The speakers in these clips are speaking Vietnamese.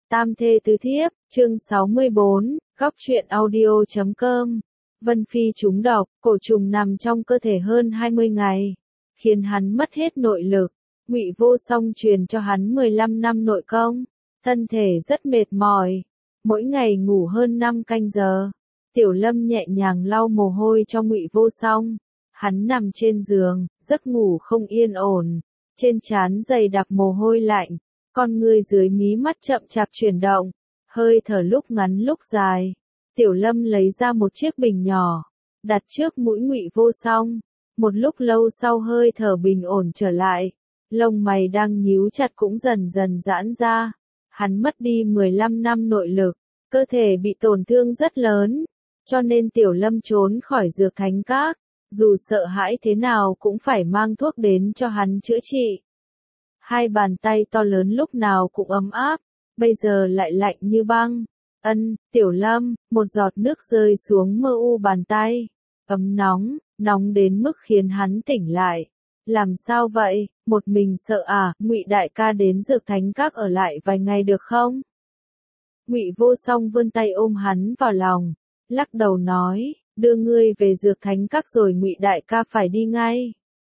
Tam thê tứ thiếp, chương 64, góc truyện audio.com. Vân Phi trúng độc, cổ trùng nằm trong cơ thể hơn 20 ngày, khiến hắn mất hết nội lực. Ngụy Vô Song truyền cho hắn 15 năm nội công, thân thể rất mệt mỏi, mỗi ngày ngủ hơn 5 canh giờ. Tiểu Lâm nhẹ nhàng lau mồ hôi cho Ngụy Vô Song. Hắn nằm trên giường, giấc ngủ không yên ổn, trên trán dày đặc mồ hôi lạnh, con người dưới mí mắt chậm chạp chuyển động, hơi thở lúc ngắn lúc dài. Tiểu Lâm lấy ra một chiếc bình nhỏ, đặt trước mũi Ngụy Vô Song. Một lúc lâu sau hơi thở bình ổn trở lại, lông mày đang nhíu chặt cũng dần dần giãn ra. Hắn mất đi 15 năm nội lực, cơ thể bị tổn thương rất lớn, cho nên Tiểu Lâm trốn khỏi Dược Thánh Các, dù sợ hãi thế nào cũng phải mang thuốc đến cho hắn chữa trị. Hai bàn tay to lớn lúc nào cũng ấm áp, bây giờ lại lạnh như băng. Tiểu Lâm, một giọt nước rơi xuống mơ u bàn tay, ấm nóng, nóng đến mức khiến hắn tỉnh lại. Làm sao vậy, một mình sợ à? Ngụy đại ca đến Dược Thánh Các ở lại vài ngày được không? Ngụy Vô Song vươn tay ôm hắn vào lòng, lắc đầu nói, đưa ngươi về Dược Thánh Các rồi Ngụy đại ca phải đi ngay.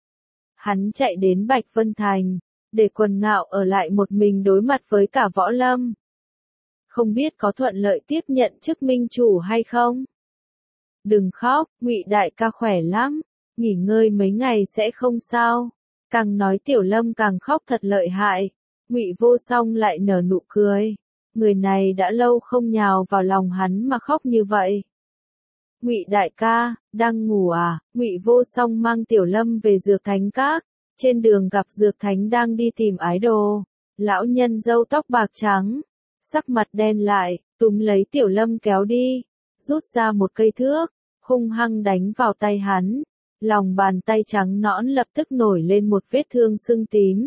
Hắn chạy đến Bạch Vân Thành, để Quần Ngạo ở lại một mình đối mặt với cả Võ Lâm. Không biết có thuận lợi tiếp nhận chức minh chủ hay không? Đừng khóc, Ngụy đại ca khỏe lắm, nghỉ ngơi mấy ngày sẽ không sao. Càng nói Tiểu Lâm càng khóc thật lợi hại. Ngụy Vô Song lại nở nụ cười. Người này đã lâu không nhào vào lòng hắn mà khóc như vậy. Ngụy đại ca, đang ngủ à? Ngụy Vô Song mang Tiểu Lâm về Dược Thánh Các. Trên đường gặp Dược Thánh đang đi tìm ái đồ. Lão nhân râu tóc bạc trắng, sắc mặt đen lại, túm lấy Tiểu Lâm kéo đi, rút ra một cây thước, hung hăng đánh vào tay hắn. Lòng bàn tay trắng nõn lập tức nổi lên một vết thương sưng tím,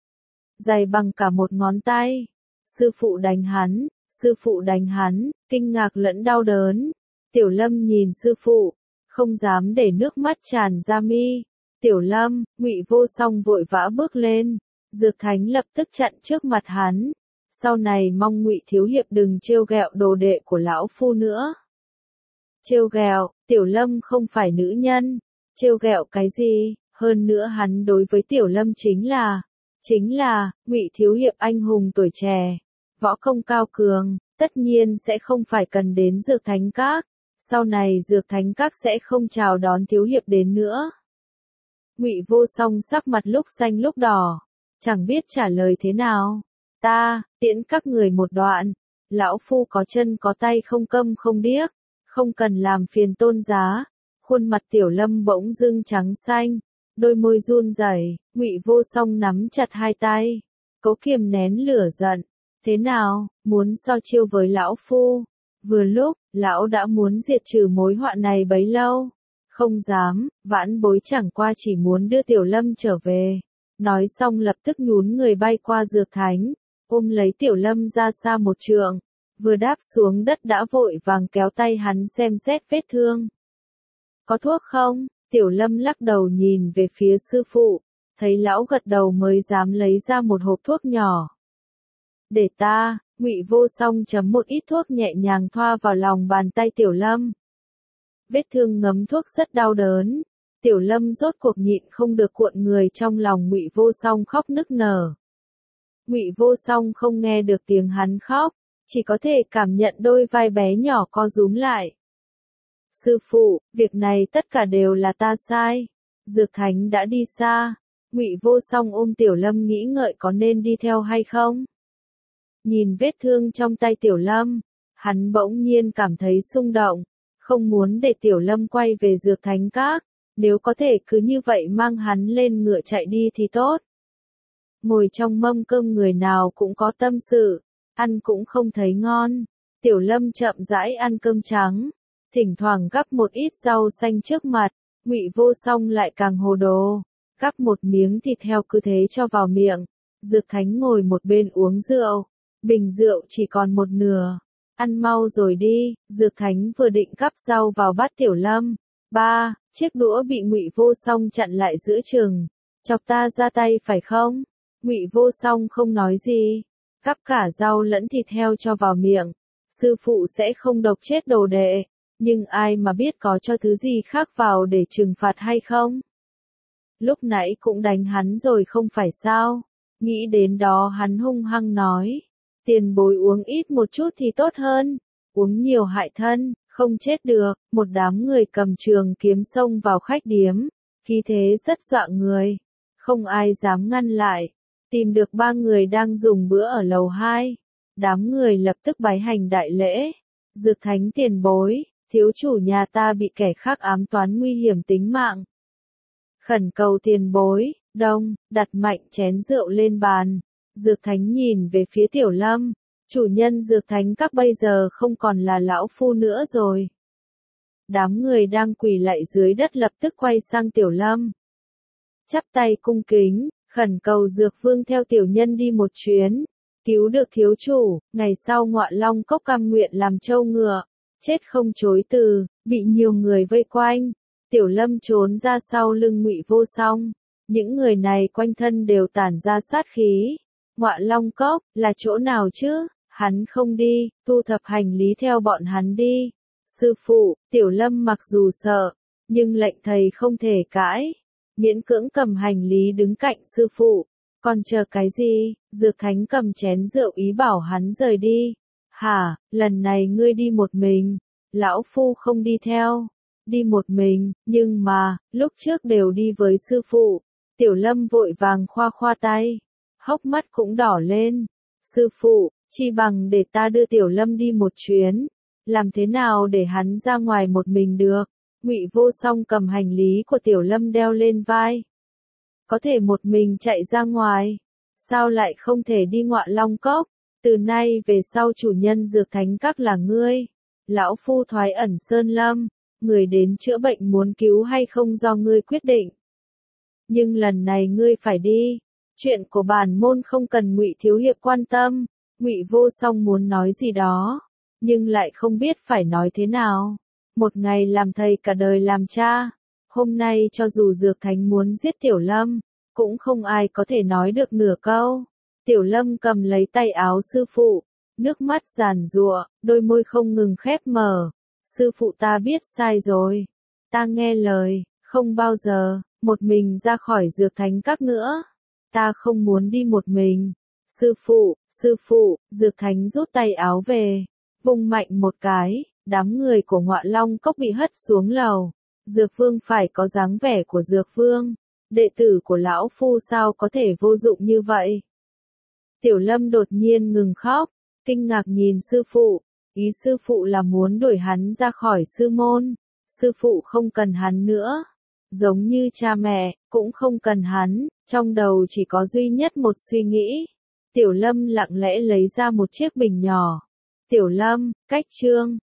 dày bằng cả một ngón tay. Sư phụ đánh hắn, kinh ngạc lẫn đau đớn. Tiểu Lâm nhìn sư phụ, không dám để nước mắt tràn ra mi. Tiểu Lâm, Ngụy Vô Song vội vã bước lên, Dược Thánh lập tức chặn trước mặt hắn. Sau này mong Ngụy thiếu hiệp đừng trêu ghẹo đồ đệ của lão phu nữa. Trêu ghẹo? Tiểu Lâm không phải nữ nhân, trêu ghẹo cái gì? Hơn nữa hắn đối với Tiểu Lâm chính là Ngụy thiếu hiệp anh hùng tuổi trẻ, võ công cao cường, tất nhiên sẽ không phải cần đến Dược Thánh Các. Sau này Dược Thánh Các sẽ không chào đón thiếu hiệp đến nữa. Ngụy Vô Song sắc mặt lúc xanh lúc đỏ, chẳng biết trả lời thế nào. Ta, tiễn các người một đoạn, lão phu có chân có tay không câm không điếc, không cần làm phiền tôn giá. Khuôn mặt Tiểu Lâm bỗng dưng trắng xanh, đôi môi run rẩy. Ngụy Vô Song nắm chặt hai tay, cố kiềm nén lửa giận. Thế nào, muốn so chiêu với lão phu? Vừa lúc, lão đã muốn diệt trừ mối họa này bấy lâu. Không dám, vãn bối chẳng qua chỉ muốn đưa Tiểu Lâm trở về. Nói xong lập tức nhún người bay qua Dược Thánh, ôm lấy Tiểu Lâm ra xa một trượng. Vừa đáp xuống đất đã vội vàng kéo tay hắn xem xét vết thương. Có thuốc không? Tiểu Lâm lắc đầu nhìn về phía sư phụ, thấy lão gật đầu mới dám lấy ra một hộp thuốc nhỏ. Để ta. Ngụy Vô Song chấm một ít thuốc nhẹ nhàng thoa vào lòng bàn tay Tiểu Lâm. Vết thương ngấm thuốc rất đau đớn. Tiểu Lâm rốt cuộc nhịn không được cuộn người trong lòng Ngụy Vô Song khóc nức nở. Ngụy Vô Song không nghe được tiếng hắn khóc, chỉ có thể cảm nhận đôi vai bé nhỏ co rúm lại. Sư phụ, việc này tất cả đều là ta sai. Dược Thánh đã đi xa. Ngụy Vô Song ôm Tiểu Lâm nghĩ ngợi có nên đi theo hay không. Nhìn vết thương trong tay Tiểu Lâm, hắn bỗng nhiên cảm thấy xung động, không muốn để Tiểu Lâm quay về Dược Thánh Các, nếu có thể cứ như vậy mang hắn lên ngựa chạy đi thì tốt. Ngồi trong mâm cơm người nào cũng có tâm sự, ăn cũng không thấy ngon. Tiểu Lâm chậm rãi ăn cơm trắng, thỉnh thoảng gắp một ít rau xanh trước mặt. Ngụy Vô Song lại càng hồ đồ, gắp một miếng thịt heo cứ thế cho vào miệng. Dược Thánh ngồi một bên uống rượu, bình rượu chỉ còn một nửa. Ăn mau rồi đi. Dược Thánh vừa định gắp rau vào bát Tiểu Lâm, chiếc đũa bị Ngụy Vô Song chặn lại giữa chừng. Chọc ta ra tay phải không? Ngụy Vô Song không nói gì, Cắp cả rau lẫn thịt heo cho vào miệng. Sư phụ sẽ không độc chết đồ đệ, nhưng ai mà biết có cho thứ gì khác vào để trừng phạt hay không? Lúc nãy cũng đánh hắn rồi không phải sao? Nghĩ đến đó hắn hung hăng nói. Tiền bối uống ít một chút thì tốt hơn. Uống nhiều hại thân, không chết được. Một đám người cầm trường kiếm xông vào khách điếm. Khí thế rất dọa người. Không ai dám ngăn lại. Tìm được 3 người đang dùng bữa ở lầu 2. Đám người lập tức bái hành đại lễ. Dược thánh tiền bối, thiếu chủ nhà ta bị kẻ khác ám toán nguy hiểm tính mạng. Khẩn cầu tiền bối, đông, đặt mạnh chén rượu lên bàn. Dược thánh nhìn về phía Tiểu Lâm. Chủ nhân dược thánh các bây giờ không còn là lão phu nữa rồi. Đám người đang quỳ lạy dưới đất lập tức quay sang Tiểu Lâm. Chắp tay cung kính, khẩn cầu dược vương theo tiểu nhân đi một chuyến. Cứu được thiếu chủ, ngày sau Ngọa Long Cốc cam nguyện làm trâu ngựa. Chết không chối từ, bị nhiều người vây quanh. Tiểu Lâm trốn ra sau lưng Ngụy Vô Song. Những người này quanh thân đều tản ra sát khí. Ngọa Long Cốc, là chỗ nào chứ? Hắn không đi, thu thập hành lý theo bọn hắn đi. Sư phụ, Tiểu Lâm mặc dù sợ, nhưng lệnh thầy không thể cãi. Miễn cưỡng cầm hành lý đứng cạnh sư phụ. Còn chờ cái gì? Dược thánh cầm chén rượu ý bảo hắn rời đi. Hả, lần này ngươi đi một mình. Lão phu không đi theo. Đi một mình, nhưng mà, lúc trước đều đi với sư phụ. Tiểu Lâm vội vàng khoa khoa tay. Hốc mắt cũng đỏ lên. Sư phụ, chi bằng để ta đưa Tiểu Lâm đi một chuyến. Làm thế nào để hắn ra ngoài một mình được? Ngụy Vô Song cầm hành lý của Tiểu Lâm đeo lên vai. Có thể một mình chạy ra ngoài. Sao lại không thể đi Ngọa Long Cốc? Từ nay về sau chủ nhân dược thánh các là ngươi. Lão phu thoái ẩn sơn lâm. Người đến chữa bệnh muốn cứu hay không do ngươi quyết định. Nhưng lần này ngươi phải đi. Chuyện của bản môn không cần Ngụy thiếu hiệp quan tâm. Ngụy Vô Song muốn nói gì đó, nhưng lại không biết phải nói thế nào. Một ngày làm thầy cả đời làm cha. Hôm nay cho dù dược thánh muốn giết Tiểu Lâm, cũng không ai có thể nói được nửa câu. Tiểu Lâm cầm lấy tay áo sư phụ, nước mắt giàn giụa, đôi môi không ngừng khép mở. Sư phụ ta biết sai rồi. Ta nghe lời, không bao giờ, một mình ra khỏi dược thánh các nữa. Ta không muốn đi một mình. Sư phụ, dược thánh rút tay áo về, vung mạnh một cái, đám người của Ngọa Long Cốc bị hất xuống lầu. Dược vương phải có dáng vẻ của dược vương. Đệ tử của lão phu sao có thể vô dụng như vậy? Tiểu Lâm đột nhiên ngừng khóc, kinh ngạc nhìn sư phụ. Ý sư phụ là muốn đuổi hắn ra khỏi sư môn. Sư phụ không cần hắn nữa. Giống như cha mẹ, cũng không cần hắn. Trong đầu chỉ có duy nhất một suy nghĩ. Tiểu Lâm lặng lẽ lấy ra một chiếc bình nhỏ. Tiểu Lâm, cách chương.